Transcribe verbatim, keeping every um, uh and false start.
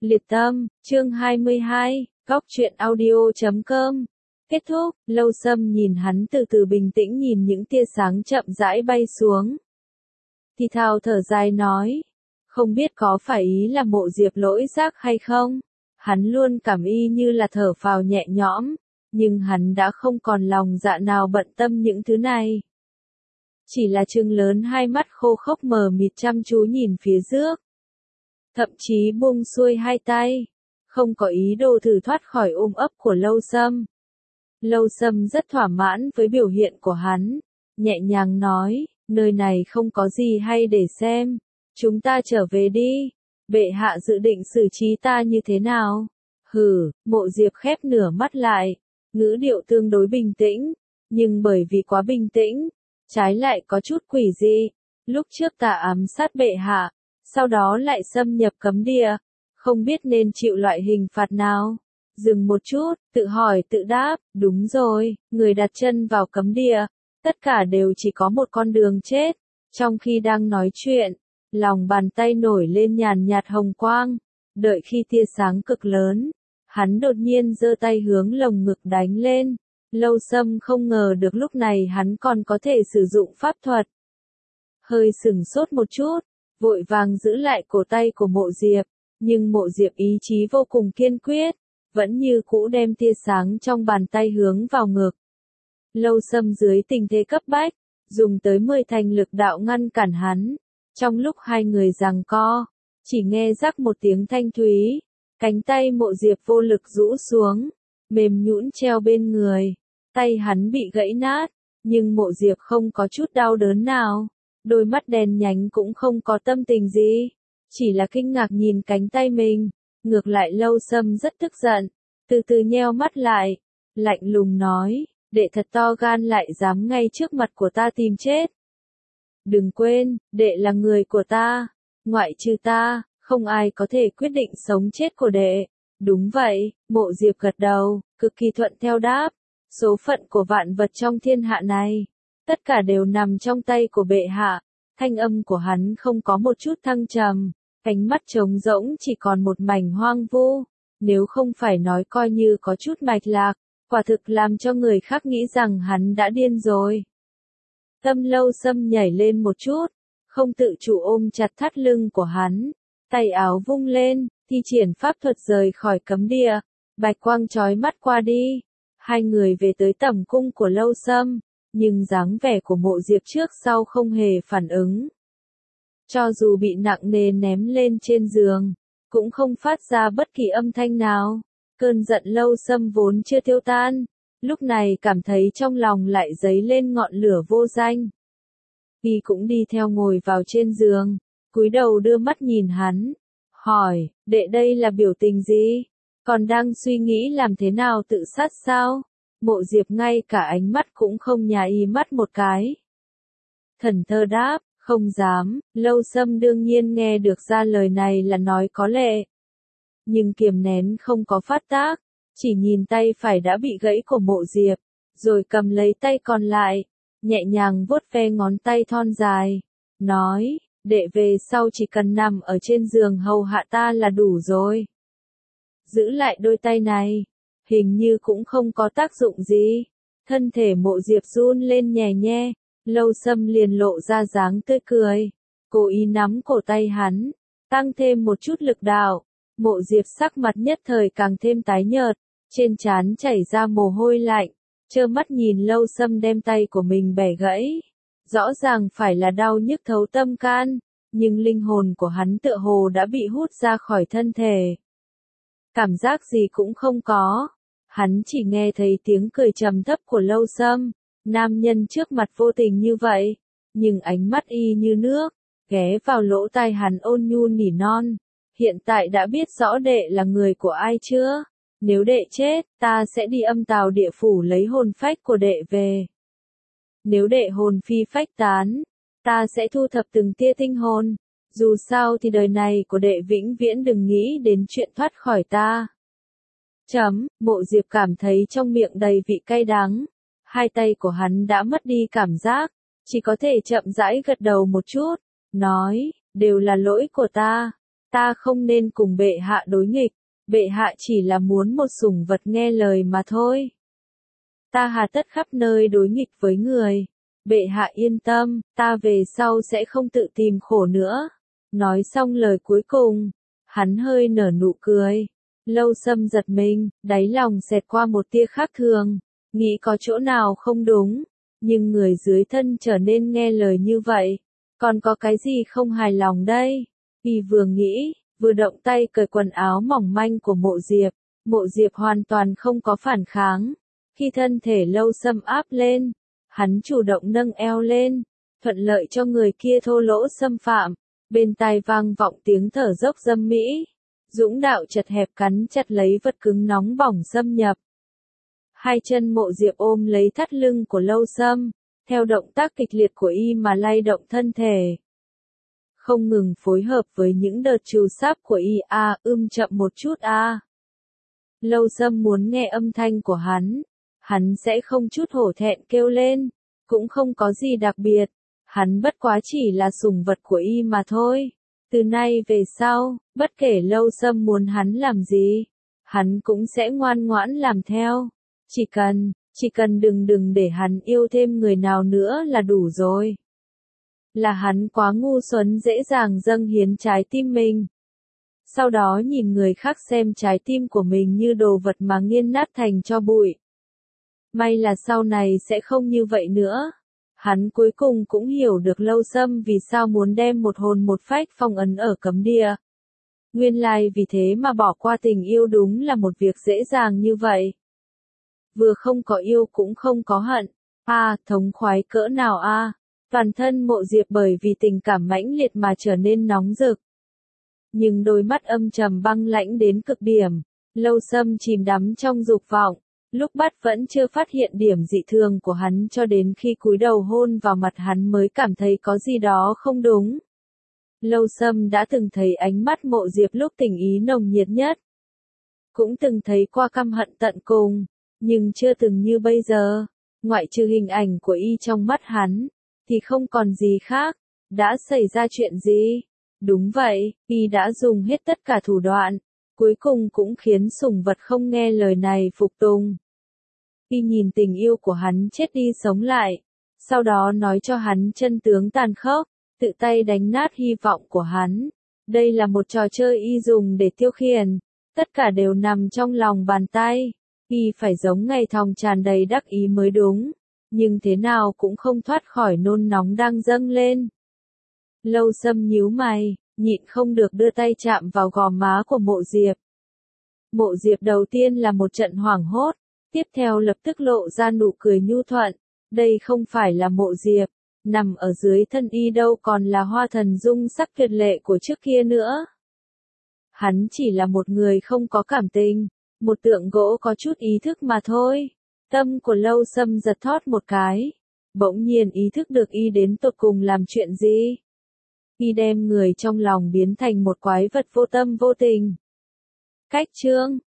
Liệt tâm, chương hai mươi hai, góc truyện audio chấm com. Kết thúc, Lâu Sâm nhìn hắn từ từ bình tĩnh nhìn những tia sáng chậm rãi bay xuống. Thì thào thở dài nói, không biết có phải ý là Mộ Diệp lỗi giác hay không? Hắn luôn cảm y như là thở phào nhẹ nhõm, nhưng hắn đã không còn lòng dạ nào bận tâm những thứ này. Chỉ là trừng lớn hai mắt khô khốc mờ mịt chăm chú nhìn phía trước. Thậm chí buông xuôi hai tay, không có ý đồ thử thoát khỏi ôm ấp của Lâu Sâm. Lâu Sâm rất thỏa mãn với biểu hiện của hắn, nhẹ nhàng nói, nơi này không có gì hay để xem, chúng ta trở về đi, bệ hạ dự định xử trí ta như thế nào? Hừ, Mộ Diệp khép nửa mắt lại, ngữ điệu tương đối bình tĩnh, nhưng bởi vì quá bình tĩnh, trái lại có chút quỷ dị. Lúc trước ta ám sát bệ hạ, sau đó lại xâm nhập cấm địa, không biết nên chịu loại hình phạt nào. Dừng một chút, tự hỏi tự đáp, đúng rồi, người đặt chân vào cấm địa, tất cả đều chỉ có một con đường chết. Trong khi đang nói chuyện, lòng bàn tay nổi lên nhàn nhạt hồng quang, đợi khi tia sáng cực lớn, hắn đột nhiên giơ tay hướng lồng ngực đánh lên. Lâu Sâm không ngờ được lúc này hắn còn có thể sử dụng pháp thuật. Hơi sửng sốt một chút, vội vàng giữ lại cổ tay của Mộ Diệp, nhưng Mộ Diệp ý chí vô cùng kiên quyết, vẫn như cũ đem tia sáng trong bàn tay hướng vào ngực. Lâu Sâm dưới tình thế cấp bách, dùng tới mười thành lực đạo ngăn cản hắn. Trong lúc hai người giằng co, chỉ nghe rắc một tiếng thanh thúy, cánh tay Mộ Diệp vô lực rũ xuống, mềm nhũn treo bên người. Tay hắn bị gãy nát, nhưng Mộ Diệp không có chút đau đớn nào. Đôi mắt đen nhánh cũng không có tâm tình gì, chỉ là kinh ngạc nhìn cánh tay mình. Ngược lại Lâu Sâm rất tức giận, từ từ nheo mắt lại, lạnh lùng nói, đệ thật to gan lại dám ngay trước mặt của ta tìm chết. Đừng quên, đệ là người của ta, ngoại trừ ta, không ai có thể quyết định sống chết của đệ. Đúng vậy, Mộ Diệp gật đầu, cực kỳ thuận theo đáp, số phận của vạn vật trong thiên hạ này, tất cả đều nằm trong tay của bệ hạ. Thanh âm của hắn không có một chút thăng trầm, cánh mắt trống rỗng chỉ còn một mảnh hoang vu, nếu không phải nói coi như có chút mạch lạc, quả thực làm cho người khác nghĩ rằng hắn đã điên rồi. Tâm Lâu Sâm nhảy lên một chút, không tự chủ ôm chặt thắt lưng của hắn, tay áo vung lên, thi triển pháp thuật rời khỏi cấm địa, bạch quang chói mắt qua đi. Hai người về tới tẩm cung của Lâu Sâm, nhưng dáng vẻ của Mộ Diệp trước sau không hề phản ứng. Cho dù bị nặng nề ném lên trên giường, cũng không phát ra bất kỳ âm thanh nào. Cơn giận Lâu Sâm vốn chưa tiêu tan, lúc này cảm thấy trong lòng lại dấy lên ngọn lửa vô danh. Y cũng đi theo ngồi vào trên giường, cúi đầu đưa mắt nhìn hắn, hỏi, đệ đây là biểu tình gì? Còn đang suy nghĩ làm thế nào tự sát sao? Mộ Diệp ngay cả ánh mắt cũng không nháy mắt một cái. Thần thơ đáp, không dám. Lâu Sâm đương nhiên nghe được ra lời này là nói có lệ, nhưng kiềm nén không có phát tác, chỉ nhìn tay phải đã bị gãy của Mộ Diệp, rồi cầm lấy tay còn lại, nhẹ nhàng vuốt ve ngón tay thon dài, nói, đệ về sau chỉ cần nằm ở trên giường hầu hạ ta là đủ rồi. Giữ lại đôi tay này, hình như cũng không có tác dụng gì. Thân thể Mộ Diệp run lên nhẹ nhẹ, Lâu Sâm liền lộ ra dáng tươi cười, cố ý nắm cổ tay hắn, tăng thêm một chút lực đạo. Mộ Diệp sắc mặt nhất thời càng thêm tái nhợt, trên trán chảy ra mồ hôi lạnh, trơ mắt nhìn Lâu Sâm đem tay của mình bẻ gãy. Rõ ràng phải là đau nhức thấu tâm can, nhưng linh hồn của hắn tựa hồ đã bị hút ra khỏi thân thể. Cảm giác gì cũng không có, hắn chỉ nghe thấy tiếng cười trầm thấp của Lâu Sâm. Nam nhân trước mặt vô tình như vậy, nhưng ánh mắt y như nước, ghé vào lỗ tai hắn ôn nhu nỉ non. Hiện tại đã biết rõ đệ là người của ai chưa? Nếu đệ chết, ta sẽ đi âm tào địa phủ lấy hồn phách của đệ về. Nếu đệ hồn phi phách tán, ta sẽ thu thập từng tia tinh hồn. Dù sao thì đời này của đệ vĩnh viễn đừng nghĩ đến chuyện thoát khỏi ta. Chấm, Mộ Diệp cảm thấy trong miệng đầy vị cay đắng. Hai tay của hắn đã mất đi cảm giác, chỉ có thể chậm rãi gật đầu một chút, nói, đều là lỗi của ta. Ta không nên cùng bệ hạ đối nghịch, bệ hạ chỉ là muốn một sủng vật nghe lời mà thôi. Ta hà tất khắp nơi đối nghịch với người. Bệ hạ yên tâm, ta về sau sẽ không tự tìm khổ nữa. Nói xong lời cuối cùng, hắn hơi nở nụ cười. Lâu Sâm giật mình, đáy lòng xẹt qua một tia khác thường, nghĩ có chỗ nào không đúng, nhưng người dưới thân trở nên nghe lời như vậy, còn có cái gì không hài lòng đây? Y vừa nghĩ, vừa động tay cởi quần áo mỏng manh của Mộ Diệp, Mộ Diệp hoàn toàn không có phản kháng. Khi thân thể Lâu Sâm áp lên, hắn chủ động nâng eo lên, thuận lợi cho người kia thô lỗ xâm phạm, bên tai vang vọng tiếng thở dốc dâm mỹ. Dũng đạo chật hẹp cắn chặt lấy vật cứng nóng bỏng xâm nhập. Hai chân Mộ Diệp ôm lấy thắt lưng của Lâu Sâm, theo động tác kịch liệt của y mà lay động thân thể. Không ngừng phối hợp với những đợt trù sáp của y a à, ưm chậm một chút a. À. Lâu Sâm muốn nghe âm thanh của hắn, hắn sẽ không chút hổ thẹn kêu lên, cũng không có gì đặc biệt, hắn bất quá chỉ là sủng vật của y mà thôi. Từ nay về sau, bất kể Lâu Sâm muốn hắn làm gì, hắn cũng sẽ ngoan ngoãn làm theo. Chỉ cần, chỉ cần đừng đừng để hắn yêu thêm người nào nữa là đủ rồi. Là hắn quá ngu xuẩn dễ dàng dâng hiến trái tim mình. Sau đó nhìn người khác xem trái tim của mình như đồ vật mà nghiền nát thành tro bụi. May là sau này sẽ không như vậy nữa. Hắn cuối cùng cũng hiểu được Lâu Sâm vì sao muốn đem một hồn một phách phong ấn ở cấm địa. Nguyên lai vì thế mà bỏ qua tình yêu đúng là một việc dễ dàng như vậy. Vừa không có yêu cũng không có hận. A, à, thống khoái cỡ nào a? À? Toàn thân Mộ Diệp bởi vì tình cảm mãnh liệt mà trở nên nóng rực. Nhưng đôi mắt âm trầm băng lãnh đến cực điểm. Lâu Sâm chìm đắm trong dục vọng. Lúc bắt vẫn chưa phát hiện điểm dị thường của hắn cho đến khi cúi đầu hôn vào mặt hắn mới cảm thấy có gì đó không đúng. Lâu Sâm đã từng thấy ánh mắt Mộ Diệp lúc tình ý nồng nhiệt nhất. Cũng từng thấy qua căm hận tận cùng, nhưng chưa từng như bây giờ. Ngoại trừ hình ảnh của y trong mắt hắn, thì không còn gì khác. Đã xảy ra chuyện gì? Đúng vậy, y đã dùng hết tất cả thủ đoạn, cuối cùng cũng khiến sủng vật không nghe lời này phục tùng. Y nhìn tình yêu của hắn chết đi sống lại, sau đó nói cho hắn chân tướng tàn khốc, tự tay đánh nát hy vọng của hắn. Đây là một trò chơi y dùng để tiêu khiển, tất cả đều nằm trong lòng bàn tay. Y phải giống ngày thòng tràn đầy đắc ý mới đúng, nhưng thế nào cũng không thoát khỏi nôn nóng đang dâng lên. Lâu Sâm nhíu mày, nhịn không được đưa tay chạm vào gò má của Mộ Diệp. Mộ Diệp đầu tiên là một trận hoảng hốt, tiếp theo lập tức lộ ra nụ cười nhu thuận. Đây không phải là Mộ Diệp, nằm ở dưới thân y đâu còn là hoa thần dung sắc tuyệt lệ của trước kia nữa. Hắn chỉ là một người không có cảm tình, một tượng gỗ có chút ý thức mà thôi. Tâm của Lâu Sâm giật thót một cái, bỗng nhiên ý thức được y đến tột cùng làm chuyện gì. Y đem người trong lòng biến thành một quái vật vô tâm vô tình. Cách chương